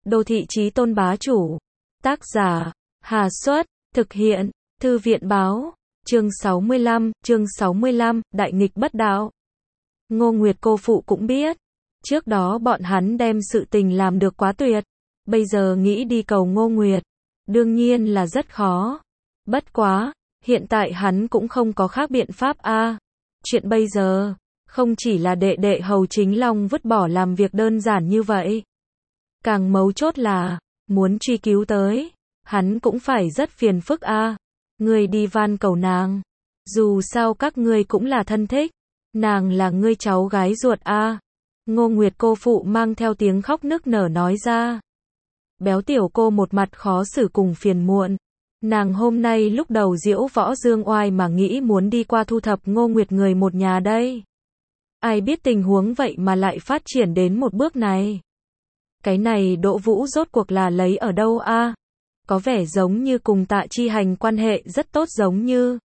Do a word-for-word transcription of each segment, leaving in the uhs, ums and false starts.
Đô thị chí tôn bá chủ. Tác giả, Hà Xuất, thực hiện, Thư viện báo, chương sáu mươi lăm, chương sáu mươi lăm, đại nghịch bất đạo. Ngô Nguyệt cô phụ cũng biết, trước đó bọn hắn đem sự tình làm được quá tuyệt, bây giờ nghĩ đi cầu Ngô Nguyệt, đương nhiên là rất khó. Bất quá, hiện tại hắn cũng không có khác biện pháp a. Chuyện bây giờ, không chỉ là đệ đệ Hầu Chính Long vứt bỏ làm việc đơn giản như vậy. Càng mấu chốt là, muốn truy cứu tới, hắn cũng phải rất phiền phức a. Ngươi đi van cầu nàng, dù sao các ngươi cũng là thân thích, nàng là ngươi cháu gái ruột a. Ngô Nguyệt cô phụ mang theo tiếng khóc nức nở nói ra. Béo tiểu cô một mặt khó xử cùng phiền muộn. Nàng hôm nay lúc đầu diễu võ dương oai mà nghĩ muốn đi qua thu thập Ngô Nguyệt người một nhà đây. Ai biết tình huống vậy mà lại phát triển đến một bước này. Cái này Đỗ Vũ rốt cuộc là lấy ở đâu a? Có vẻ giống như cùng Tạ Chi Hành quan hệ rất tốt giống như.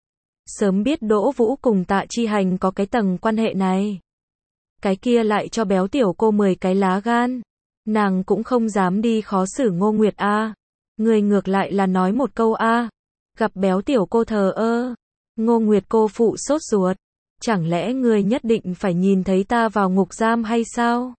Sớm biết Đỗ Vũ cùng Tạ Chi Hành có cái tầng quan hệ này. Cái kia lại cho béo tiểu cô mười cái lá gan. Nàng cũng không dám đi khó xử Ngô Nguyệt a. Người ngược lại là nói một câu a. Gặp béo tiểu cô thờ ơ. Ngô Nguyệt cô phụ sốt ruột. Chẳng lẽ người nhất định phải nhìn thấy ta vào ngục giam hay sao?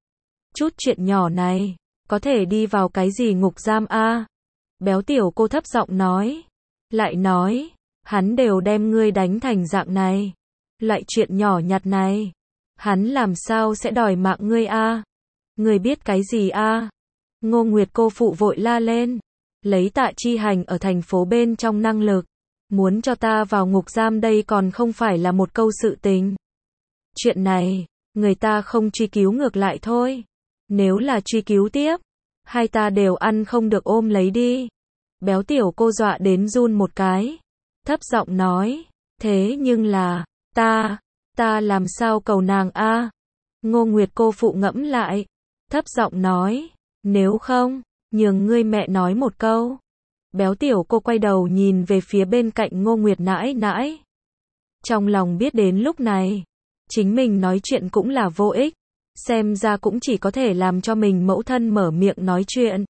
Chút chuyện nhỏ này, có thể đi vào cái gì ngục giam a? Béo tiểu cô thấp giọng nói. Lại nói, hắn đều đem ngươi đánh thành dạng này. Loại chuyện nhỏ nhặt này, hắn làm sao sẽ đòi mạng ngươi a? Ngươi biết cái gì a? Ngô Nguyệt cô phụ vội la lên. Lấy Tạ Chi Hành ở thành phố bên trong năng lực. Muốn cho ta vào ngục giam đây còn không phải là một câu sự tình. Chuyện này, người ta không truy cứu ngược lại thôi. Nếu là truy cứu tiếp, hai ta đều ăn không được ôm lấy đi. Béo tiểu cô dọa đến run một cái. Thấp giọng nói, thế nhưng là, ta, ta làm sao cầu nàng a? Ngô Nguyệt cô phụ ngẫm lại. Thấp giọng nói, nếu không, nhường ngươi mẹ nói một câu. Béo tiểu cô quay đầu nhìn về phía bên cạnh Ngô Nguyệt nãi nãi. Trong lòng biết đến lúc này, chính mình nói chuyện cũng là vô ích. Xem ra cũng chỉ có thể làm cho mình mẫu thân mở miệng nói chuyện.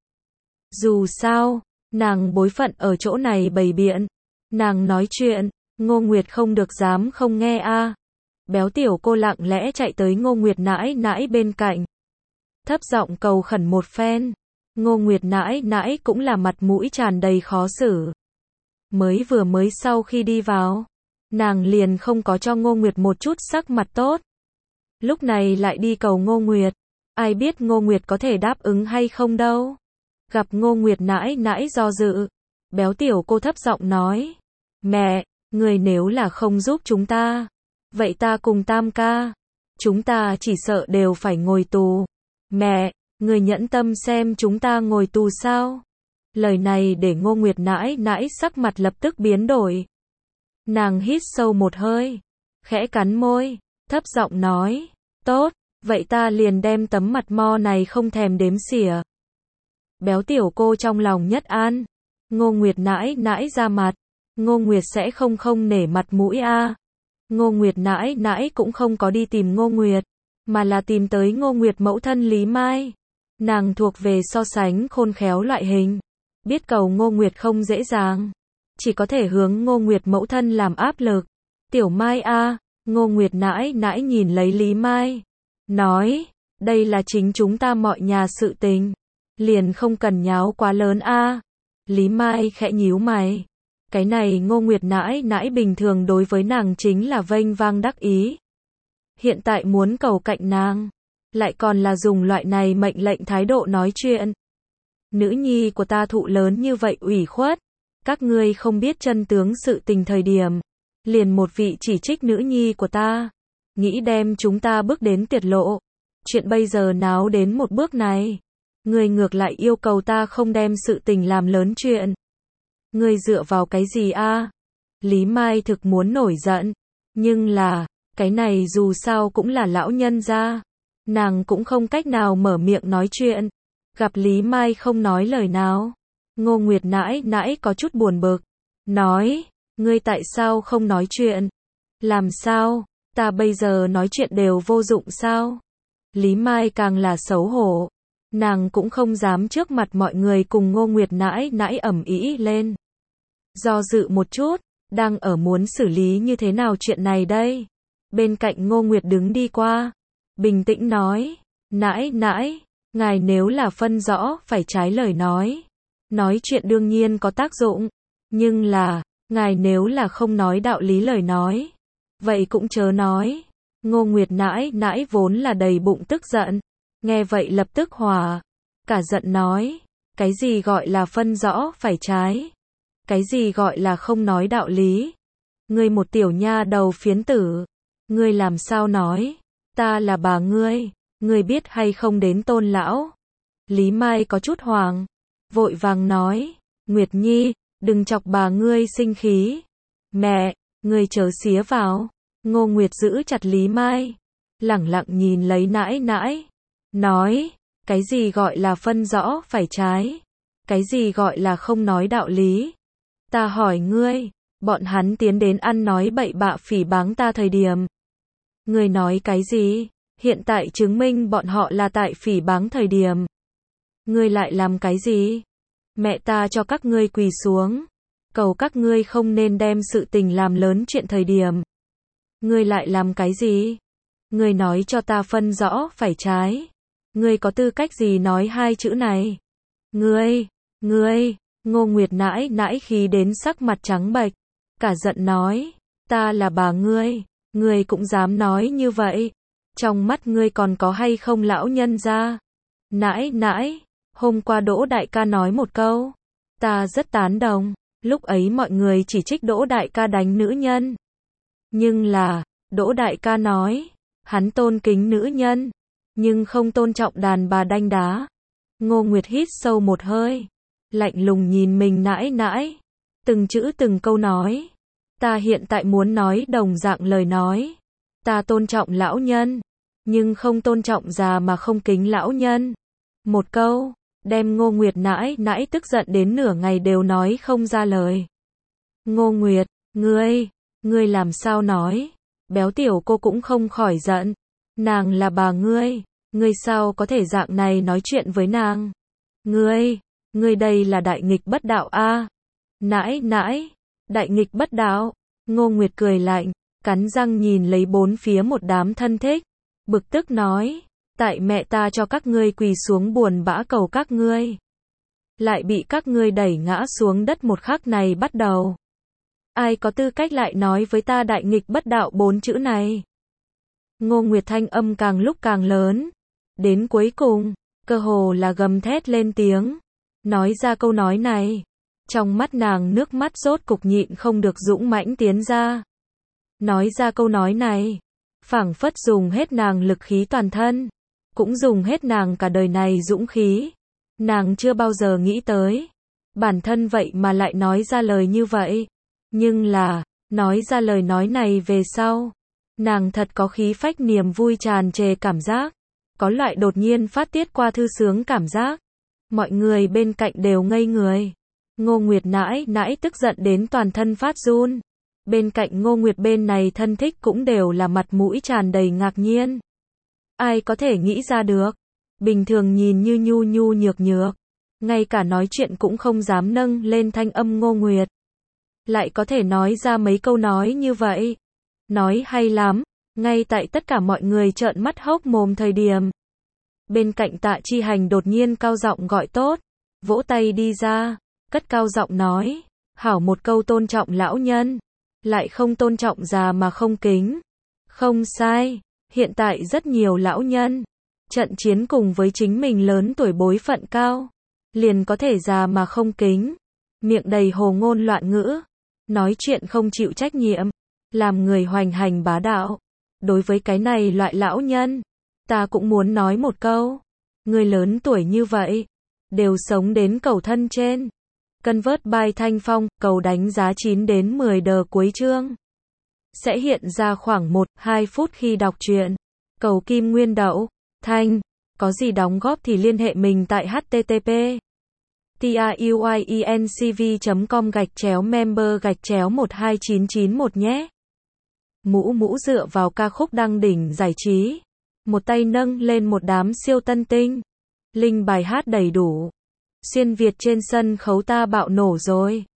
Dù sao, nàng bối phận ở chỗ này bày biện. Nàng nói chuyện, Ngô Nguyệt không được dám không nghe a. Béo tiểu cô lặng lẽ chạy tới Ngô Nguyệt nãi nãi bên cạnh. Thấp giọng cầu khẩn một phen. Ngô Nguyệt nãi nãi cũng là mặt mũi tràn đầy khó xử. Mới vừa mới sau khi đi vào, nàng liền không có cho Ngô Nguyệt một chút sắc mặt tốt. Lúc này lại đi cầu Ngô Nguyệt, ai biết Ngô Nguyệt có thể đáp ứng hay không đâu. Gặp Ngô Nguyệt nãi nãi do dự, béo tiểu cô thấp giọng nói, mẹ, người nếu là không giúp chúng ta, vậy ta cùng Tam ca, chúng ta chỉ sợ đều phải ngồi tù. Mẹ, người nhẫn tâm xem chúng ta ngồi tù sao? Lời này để Ngô Nguyệt nãi nãi sắc mặt lập tức biến đổi. Nàng hít sâu một hơi, khẽ cắn môi, thấp giọng nói, tốt, vậy ta liền đem tấm mặt mo này không thèm đếm xỉa. Béo tiểu cô trong lòng nhất an. Ngô Nguyệt nãi nãi ra mặt, Ngô Nguyệt sẽ không không nể mặt mũi a. Ngô Nguyệt nãi nãi cũng không có đi tìm Ngô Nguyệt, mà là tìm tới Ngô Nguyệt mẫu thân Lý Mai. Nàng thuộc về so sánh khôn khéo loại hình, biết cầu Ngô Nguyệt không dễ dàng, chỉ có thể hướng Ngô Nguyệt mẫu thân làm áp lực. Tiểu Mai a. Ngô Nguyệt nãi nãi nhìn lấy Lý Mai, nói, đây là chính chúng ta mọi nhà sự tình, liền không cần nháo quá lớn a. Lý Mai khẽ nhíu mày, cái này Ngô Nguyệt nãi nãi bình thường đối với nàng chính là vênh vang đắc ý. Hiện tại muốn cầu cạnh nàng, lại còn là dùng loại này mệnh lệnh thái độ nói chuyện. Nữ nhi của ta thụ lớn như vậy ủy khuất, các ngươi không biết chân tướng sự tình thời điểm. Liền một vị chỉ trích nữ nhi của ta, nghĩ đem chúng ta bước đến tuyệt lộ. Chuyện bây giờ náo đến một bước này, người ngược lại yêu cầu ta không đem sự tình làm lớn chuyện. Ngươi dựa vào cái gì a? Lý Mai thực muốn nổi giận, nhưng là, cái này dù sao cũng là lão nhân gia, nàng cũng không cách nào mở miệng nói chuyện. Gặp Lý Mai không nói lời nào, Ngô Nguyệt nãi nãi có chút buồn bực, nói, ngươi tại sao không nói chuyện? Làm sao? Ta bây giờ nói chuyện đều vô dụng sao? Lý Mai càng là xấu hổ. nàng cũng không dám trước mặt mọi người cùng Ngô Nguyệt nãi nãi ầm ĩ lên. Do dự một chút, đang ở muốn xử lý như thế nào chuyện này đây. Bên cạnh Ngô Nguyệt đứng đi qua, bình tĩnh nói, nãi nãi, ngài nếu là phân rõ phải trái lời nói. Nói chuyện đương nhiên có tác dụng, nhưng là, ngài nếu là không nói đạo lý lời nói, vậy cũng chớ nói. Ngô Nguyệt nãi nãi vốn là đầy bụng tức giận, nghe vậy lập tức hòa, cả giận nói, cái gì gọi là phân rõ phải trái, cái gì gọi là không nói đạo lý. Ngươi một tiểu nha đầu phiến tử, ngươi làm sao nói, ta là bà ngươi, ngươi biết hay không đến Tôn lão. Lý Mai có chút hoàng, vội vàng nói, Nguyệt Nhi, đừng chọc bà ngươi sinh khí. Mẹ, ngươi chớ xía vào. Ngô Nguyệt giữ chặt Lý Mai, lẳng lặng nhìn lấy nãi nãi, nói, cái gì gọi là phân rõ phải trái, cái gì gọi là không nói đạo lý. Ta hỏi ngươi, bọn hắn tiến đến ăn nói bậy bạ phỉ báng ta thời điểm. Ngươi nói cái gì? Hiện tại chứng minh bọn họ là tại phỉ báng thời điểm. Ngươi lại làm cái gì? Mẹ ta cho các ngươi quỳ xuống, cầu các ngươi không nên đem sự tình làm lớn chuyện thời điểm. Ngươi lại làm cái gì? Ngươi nói cho ta phân rõ phải trái. Ngươi có tư cách gì nói hai chữ này? Ngươi, ngươi, Ngô Nguyệt nãi nãi khí đến sắc mặt trắng bệch, cả giận nói, ta là bà ngươi, ngươi cũng dám nói như vậy. Trong mắt ngươi còn có hay không lão nhân gia? Nãi nãi, hôm qua Đỗ đại ca nói một câu, ta rất tán đồng, lúc ấy mọi người chỉ trích Đỗ đại ca đánh nữ nhân. Nhưng là, Đỗ đại ca nói, hắn tôn kính nữ nhân, nhưng không tôn trọng đàn bà đanh đá. Ngô Nguyệt hít sâu một hơi, lạnh lùng nhìn mình nãi nãi, từng chữ từng câu nói, ta hiện tại muốn nói đồng dạng lời nói, ta tôn trọng lão nhân, nhưng không tôn trọng già mà không kính lão nhân. Một câu, đem Ngô Nguyệt nãi nãi tức giận đến nửa ngày đều nói không ra lời. Ngô Nguyệt, ngươi, ngươi làm sao nói? Béo tiểu cô cũng không khỏi giận, nàng là bà ngươi, ngươi sao có thể dạng này nói chuyện với nàng? Ngươi, ngươi đây là đại nghịch bất đạo a. À? Nãi nãi, đại nghịch bất đạo. Ngô Nguyệt cười lạnh, cắn răng nhìn lấy bốn phía một đám thân thích, bực tức nói, tại mẹ ta cho các ngươi quỳ xuống buồn bã cầu các ngươi, lại bị các ngươi đẩy ngã xuống đất một khắc này bắt đầu. Ai có tư cách lại nói với ta đại nghịch bất đạo bốn chữ này? Ngô Nguyệt thanh âm càng lúc càng lớn, đến cuối cùng, cơ hồ là gầm thét lên tiếng, nói ra câu nói này. Trong mắt nàng nước mắt rốt cục nhịn không được dũng mãnh tiến ra. Nói ra câu nói này, phảng phất dùng hết nàng lực khí toàn thân, cũng dùng hết nàng cả đời này dũng khí. Nàng chưa bao giờ nghĩ tới, bản thân vậy mà lại nói ra lời như vậy. Nhưng là, nói ra lời nói này về sau, nàng thật có khí phách niềm vui tràn trề cảm giác, có loại đột nhiên phát tiết qua thư sướng cảm giác. Mọi người bên cạnh đều ngây người. Ngô Nguyệt nãi nãi tức giận đến toàn thân phát run. Bên cạnh Ngô Nguyệt bên này thân thích cũng đều là mặt mũi tràn đầy ngạc nhiên. Ai có thể nghĩ ra được, bình thường nhìn như nhu nhu nhược nhược, ngay cả nói chuyện cũng không dám nâng lên thanh âm Ngô Nguyệt, lại có thể nói ra mấy câu nói như vậy. Nói hay lắm, ngay tại tất cả mọi người trợn mắt hốc mồm thời điểm. Bên cạnh Tạ Chi Hành đột nhiên cao giọng gọi tốt, vỗ tay đi ra, cất cao giọng nói, hảo một câu tôn trọng lão nhân, lại không tôn trọng già mà không kính. Không sai, hiện tại rất nhiều lão nhân, trận chiến cùng với chính mình lớn tuổi bối phận cao, liền có thể già mà không kính, miệng đầy hồ ngôn loạn ngữ, nói chuyện không chịu trách nhiệm, làm người hoành hành bá đạo. Đối với cái này loại lão nhân, ta cũng muốn nói một câu, người lớn tuổi như vậy, đều sống đến cầu thân trên. Convert by Thanh Phong, cầu đánh giá chín đến mười đờ cuối chương. Sẽ hiện ra khoảng một đến hai phút khi đọc truyện. Cầu Kim Nguyên Đậu, Thanh, có gì đóng góp thì liên hệ mình tại http truyencv chấm com gạch chéo member gạch chéo một hai chín chín một nhé. Mũ mũ dựa vào ca khúc đăng đỉnh giải trí, một tay nâng lên một đám siêu tân tinh. Linh bài hát đầy đủ. Xuyên Việt trên sân khấu ta bạo nổ rồi.